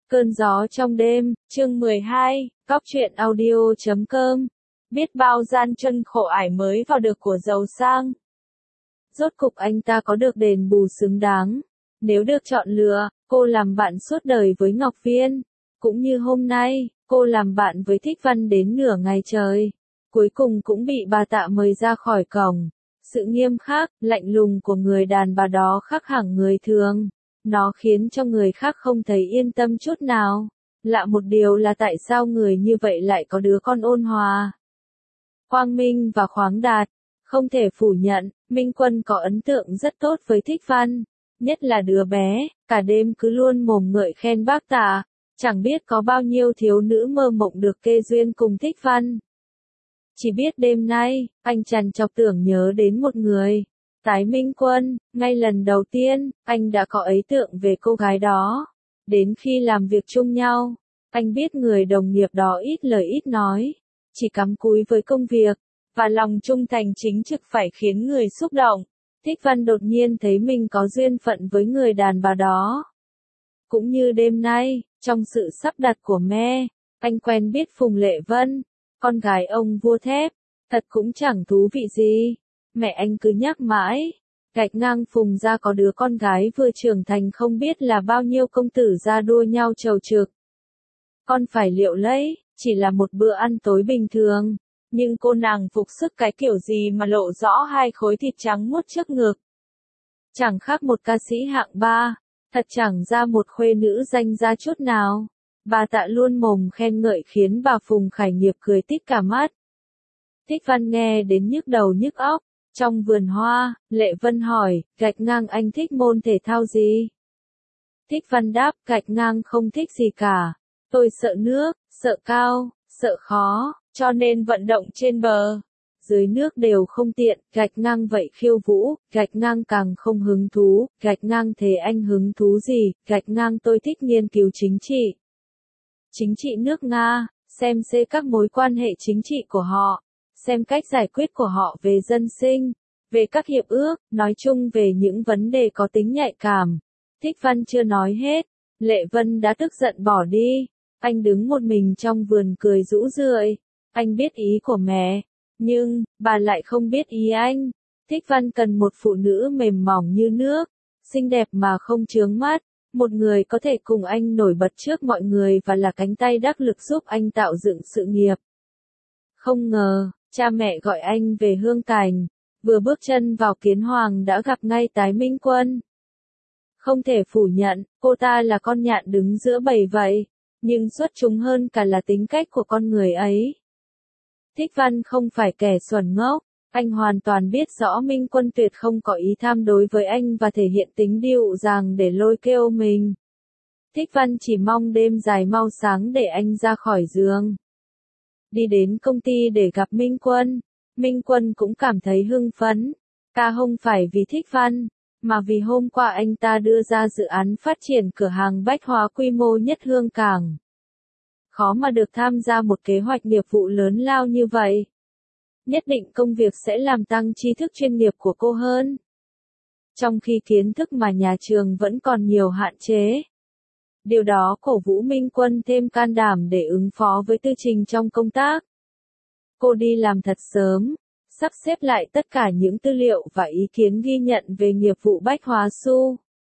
Cơn gió trong đêm, chương 12, Góc truyện audio.com. Biết bao gian truân khổ ải mới vào được của giàu sang. Rốt cục anh ta có được đền bù xứng đáng. Nếu được chọn lựa, cô làm bạn suốt đời với Ngọc Viên. Cũng như hôm nay, cô làm bạn với Thích Văn đến nửa ngày trời. Cuối cùng cũng bị bà Tạ mời ra khỏi cổng. Sự nghiêm khắc, lạnh lùng của người đàn bà đó khác hẳn người thường. Nó khiến cho người khác không thấy yên tâm chút nào. Lạ một điều là tại sao người như vậy lại có đứa con ôn hòa, quang minh và khoáng đạt. Không thể phủ nhận, Minh Quân có ấn tượng rất tốt với Thích Văn. Nhất là đứa bé, cả đêm cứ luôn mồm ngợi khen bác Tạ. Chẳng biết có bao nhiêu thiếu nữ mơ mộng được kê duyên cùng Thích Văn. Chỉ biết đêm nay, anh trằn trọc tưởng nhớ đến một người. Tái Minh Quân, ngay lần đầu tiên, anh đã có ấn tượng về cô gái đó. Đến khi làm việc chung nhau, anh biết người đồng nghiệp đó ít lời ít nói, chỉ cắm cúi với công việc, và lòng trung thành chính trực phải khiến người xúc động. Thích Văn đột nhiên thấy mình có duyên phận với người đàn bà đó. Cũng như đêm nay, trong sự sắp đặt của me, anh quen biết Phùng Lệ Vân, con gái ông vua thép, thật cũng chẳng thú vị gì. Mẹ anh cứ nhắc mãi, gạch ngang Phùng ra có đứa con gái vừa trưởng thành không biết là bao nhiêu công tử ra đua nhau chầu trực. Con phải liệu lấy, chỉ là một bữa ăn tối bình thường, nhưng cô nàng phục sức cái kiểu gì mà lộ rõ hai khối thịt trắng muốt trước ngực. Chẳng khác một ca sĩ hạng ba, thật chẳng ra một khuê nữ danh ra chút nào. Bà Tạ luôn mồm khen ngợi khiến bà Phùng khải nghiệp cười tít cả mắt. Thích Văn nghe đến nhức đầu nhức óc. Trong vườn hoa, Lệ Vân hỏi, gạch ngang anh thích môn thể thao gì? Thích Văn đáp, gạch ngang không thích gì cả. Tôi sợ nước, sợ cao, sợ khó, cho nên vận động trên bờ. Dưới nước đều không tiện, gạch ngang vậy khiêu vũ, gạch ngang càng không hứng thú, gạch ngang thế anh hứng thú gì, gạch ngang tôi thích nghiên cứu chính trị. Chính trị nước Nga, xem các mối quan hệ chính trị của họ. Xem cách giải quyết của họ về dân sinh, về các hiệp ước, nói chung về những vấn đề có tính nhạy cảm. Thích Văn chưa nói hết, Lệ Vân đã tức giận bỏ đi. Anh đứng một mình trong vườn cười rũ rượi. Anh biết ý của mẹ, nhưng bà lại không biết ý anh. Thích Văn cần một phụ nữ mềm mỏng như nước, xinh đẹp mà không chướng mắt, một người có thể cùng anh nổi bật trước mọi người và là cánh tay đắc lực giúp anh tạo dựng sự nghiệp. Không ngờ, cha mẹ gọi anh về Hương Cảnh, vừa bước chân vào Kiến Hoàng đã gặp ngay Tái Minh Quân. Không thể phủ nhận, cô ta là con nhạn đứng giữa bầy vậy, nhưng xuất chúng hơn cả là tính cách của con người ấy. Thích Văn không phải kẻ xuẩn ngốc, anh hoàn toàn biết rõ Minh Quân tuyệt không có ý tham đối với anh và thể hiện tính dịu dàng để lôi kéo mình. Thích Văn chỉ mong đêm dài mau sáng để anh ra khỏi giường. Đi đến công ty để gặp Minh Quân. Minh Quân cũng cảm thấy hưng phấn. Không phải vì Thích Văn, mà vì hôm qua anh ta đưa ra dự án phát triển cửa hàng bách hóa quy mô nhất Hương Cảng. Khó mà được tham gia một kế hoạch nghiệp vụ lớn lao như vậy. Nhất định công việc sẽ làm tăng tri thức chuyên nghiệp của cô hơn. Trong khi kiến thức mà nhà trường vẫn còn nhiều hạn chế. Điều đó cổ vũ Minh Quân thêm can đảm để ứng phó với tư trình trong công tác. Cô đi làm thật sớm, sắp xếp lại tất cả những tư liệu và ý kiến ghi nhận về nghiệp vụ bách hóa xu.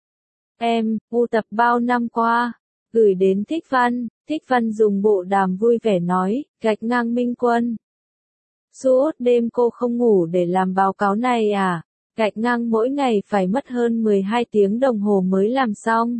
Em, tập bao năm qua, gửi đến Thích Văn dùng bộ đàm vui vẻ nói, gạch ngang Minh Quân. Suốt đêm cô không ngủ để làm báo cáo này à, gạch ngang mỗi ngày phải mất hơn 12 tiếng đồng hồ mới làm xong.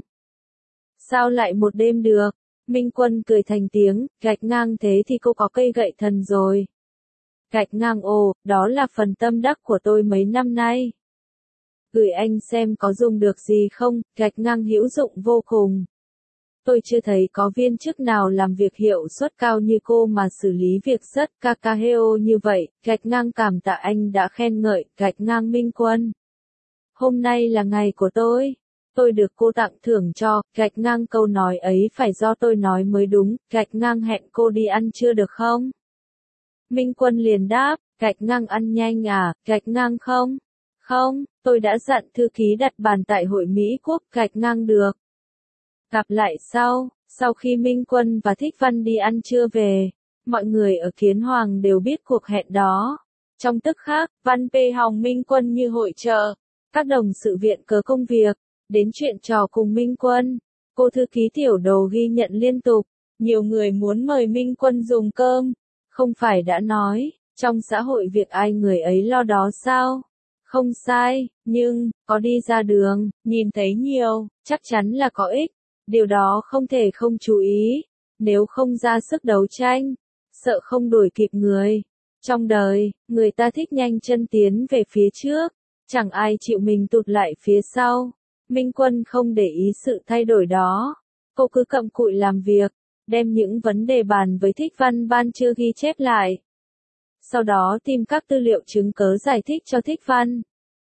Sao lại một đêm được? Minh Quân cười thành tiếng, gạch ngang thế thì cô có cây gậy thần rồi. Gạch ngang đó là phần tâm đắc của tôi mấy năm nay. Gửi anh xem có dùng được gì không, gạch ngang hữu dụng vô cùng. Tôi chưa thấy có viên chức nào làm việc hiệu suất cao như cô mà xử lý việc rất kakaheo như vậy, gạch ngang cảm tạ anh đã khen ngợi, gạch ngang Minh Quân. Hôm nay là ngày của tôi được cô tặng thưởng cho, gạch ngang câu nói ấy phải do tôi nói mới đúng, gạch ngang hẹn cô đi ăn trưa được không? Minh Quân liền đáp, gạch ngang ăn nhanh à, gạch ngang không? Không, tôi đã dặn thư ký đặt bàn tại hội Mỹ Quốc, gạch ngang được. Gặp lại sau, Sau khi Minh Quân và Thích Văn đi ăn trưa về, mọi người ở Kiến Hoàng đều biết cuộc hẹn đó. Trong tức khắc, Văn Pê Hòng Minh Quân như hội chợ, các đồng sự viện cớ công việc, đến chuyện trò cùng Minh Quân. Cô thư ký Tiểu Đồ ghi nhận liên tục, nhiều người muốn mời Minh Quân dùng cơm. Không phải đã nói, trong xã hội việc ai người ấy lo đó sao? Không sai, nhưng, có đi ra đường, nhìn thấy nhiều, chắc chắn là có ích. Điều đó không thể không chú ý, nếu không ra sức đấu tranh, sợ không đuổi kịp người. Trong đời, người ta thích nhanh chân tiến về phía trước, chẳng ai chịu mình tụt lại phía sau. Minh Quân không để ý sự thay đổi đó. Cô cứ cặm cụi làm việc, đem những vấn đề bàn với Thích Văn ban trưa ghi chép lại. Sau đó tìm các tư liệu chứng cớ giải thích cho Thích Văn.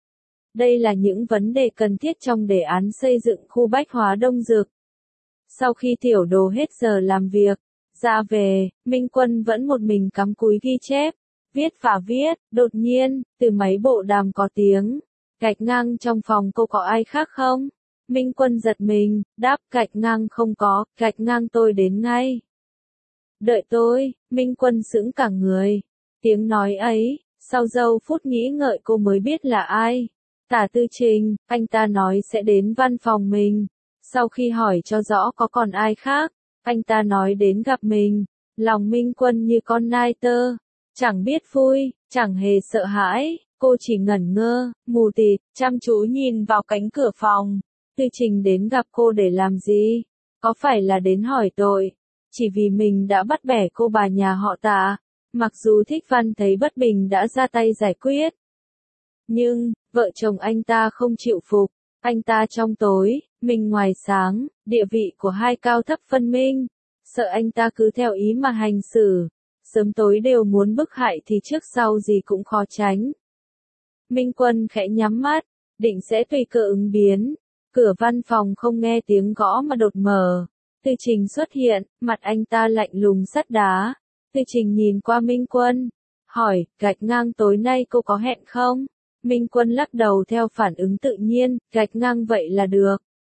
Đây là những vấn đề cần thiết trong đề án xây dựng khu bách hóa Đông Dực. Sau khi Tiểu Đồ hết giờ làm việc, ra về, Minh Quân vẫn một mình cắm cúi ghi chép, viết và viết. Đột nhiên, từ máy bộ đàm có tiếng, gạch ngang trong phòng cô có ai khác không? Minh Quân giật mình, đáp gạch ngang không có, gạch ngang tôi đến ngay. Đợi tôi, Minh Quân sững cả người. Tiếng nói ấy, sau giây phút nghĩ ngợi cô mới biết là ai. Tả Tư Trình, anh ta nói sẽ đến văn phòng mình. Sau khi hỏi cho rõ có còn ai khác, anh ta nói đến gặp mình. Lòng Minh Quân như con nai tơ, chẳng biết vui, chẳng hề sợ hãi, cô chỉ ngẩn ngơ, mù tịt, chăm chú nhìn vào cánh cửa phòng. Tư Trình đến gặp cô để làm gì? Có phải là đến hỏi tội? Chỉ vì mình đã bắt bẻ cô bà nhà họ Tạ. Mặc dù Thích Văn thấy bất bình đã ra tay giải quyết. Nhưng, vợ chồng anh ta không chịu phục. Anh ta trong tối, mình ngoài sáng, địa vị của hai cao thấp phân minh. Sợ anh ta cứ theo ý mà hành xử. Sớm tối đều muốn bức hại thì trước sau gì cũng khó tránh. Minh Quân khẽ nhắm mắt, định sẽ tùy cơ ứng biến. Cửa văn phòng không nghe tiếng gõ mà đột mở. Tư Trình xuất hiện, mặt anh ta lạnh lùng sắt đá. Tư Trình nhìn qua Minh Quân, hỏi, gạch ngang tối nay cô có hẹn không? Minh Quân lắc đầu theo phản ứng tự nhiên, gạch ngang vậy là được.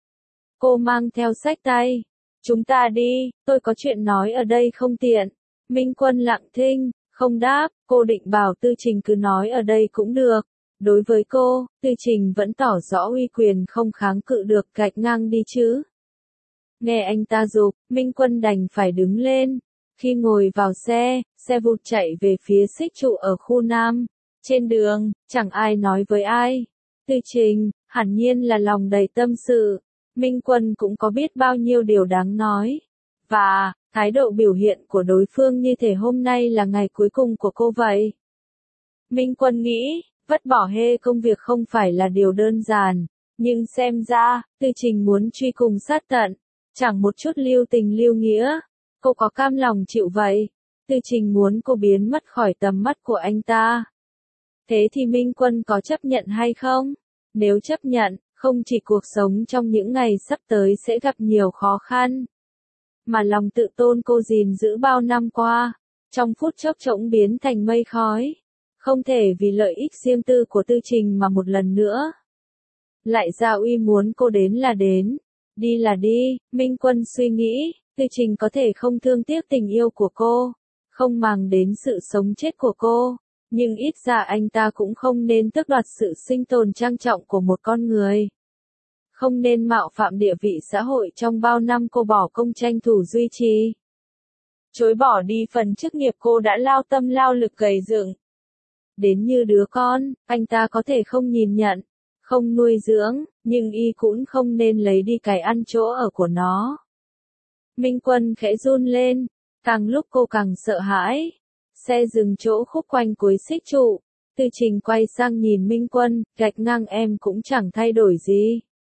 Cô mang theo sách tay. Chúng ta đi, tôi có chuyện nói ở đây không tiện. Minh Quân lặng thinh, không đáp, cô định bảo Tư Trình cứ nói ở đây cũng được. Đối với cô, Tư Trình vẫn tỏ rõ uy quyền không kháng cự được, gạch ngang đi chứ. Nghe anh ta giục, Minh Quân đành phải đứng lên. Khi ngồi vào xe vụt chạy về phía xích trụ ở khu Nam. Trên đường, chẳng ai nói với ai. Tư Trình, hẳn nhiên là lòng đầy tâm sự. Minh Quân cũng có biết bao nhiêu điều đáng nói. Và, thái độ biểu hiện của đối phương như thể hôm nay là ngày cuối cùng của cô vậy. Minh Quân nghĩ, vứt bỏ hê công việc không phải là điều đơn giản. Nhưng xem ra, Tư Trình muốn truy cùng sát tận. Chẳng một chút lưu tình lưu nghĩa. Cô có cam lòng chịu vậy? Tư Trình muốn cô biến mất khỏi tầm mắt của anh ta. Thế thì Minh Quân có chấp nhận hay không? Nếu chấp nhận, không chỉ cuộc sống trong những ngày sắp tới sẽ gặp nhiều khó khăn, mà lòng tự tôn cô gìn giữ bao năm qua, trong phút chốc bỗng biến thành mây khói. Không thể vì lợi ích riêng tư của Tư Trình mà một lần nữa lại Gia Uy muốn cô đến là đến, đi là đi. Minh Quân suy nghĩ, Tư Trình có thể không thương tiếc tình yêu của cô, không màng đến sự sống chết của cô, nhưng ít ra anh ta cũng không nên tước đoạt sự sinh tồn trang trọng của một con người. Không nên mạo phạm địa vị xã hội trong bao năm cô bỏ công tranh thủ duy trì. Chối bỏ đi phần chức nghiệp cô đã lao tâm lao lực gầy dựng. Đến như đứa con, anh ta có thể không nhìn nhận, không nuôi dưỡng, nhưng y cũng không nên lấy đi cái ăn chỗ ở của nó. Minh Quân khẽ run lên, càng lúc cô càng sợ hãi. Xe dừng chỗ khúc quanh cuối xích trụ. Tư Trình quay sang nhìn Minh Quân, gạch ngang em cũng chẳng thay đổi gì.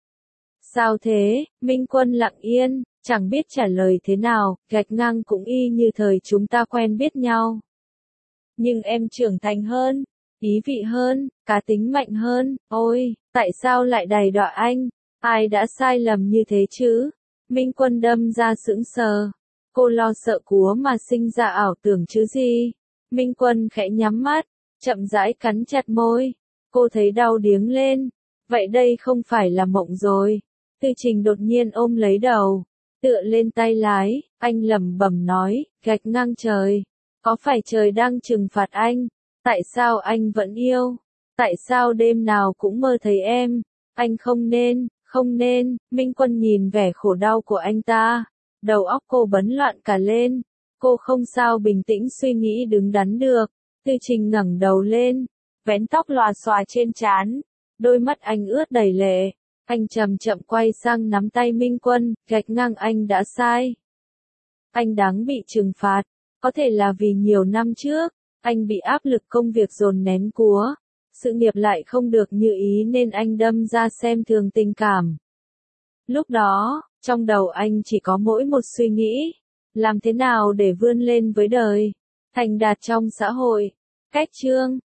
Sao thế? Minh Quân lặng yên, chẳng biết trả lời thế nào, gạch ngang cũng y như thời chúng ta quen biết nhau. Nhưng em trưởng thành hơn, ý vị hơn, cá tính mạnh hơn, ôi, tại sao lại đày đọa anh? Ai đã sai lầm như thế chứ? Minh Quân đâm ra sững sờ. Cô lo sợ cúa mà sinh ra ảo tưởng chứ gì? Minh Quân khẽ nhắm mắt, chậm rãi cắn chặt môi. Cô thấy đau điếng lên. Vậy đây không phải là mộng rồi. Tư Trình đột nhiên ôm lấy đầu. Tựa lên tay lái, anh lẩm bẩm nói, gạch ngang trời. Có phải trời đang trừng phạt anh? Tại sao anh vẫn yêu? Tại sao đêm nào cũng mơ thấy em? Anh không nên, Minh Quân nhìn vẻ khổ đau của anh ta. Đầu óc cô bấn loạn cả lên. Cô không sao bình tĩnh suy nghĩ đứng đắn được. Tư Trình ngẩng đầu lên, vén tóc lòa xòa trên trán. Đôi mắt anh ướt đầy lệ. Anh chậm chậm quay sang nắm tay Minh Quân, gạch ngang anh đã sai. Anh đáng bị trừng phạt. Có thể là vì nhiều năm trước, anh bị áp lực công việc dồn nén cúa. Sự nghiệp lại không được như ý nên anh đâm ra xem thường tình cảm. Lúc đó, trong đầu anh chỉ có mỗi một suy nghĩ. Làm thế nào để vươn lên với đời, thành đạt trong xã hội. Cách chương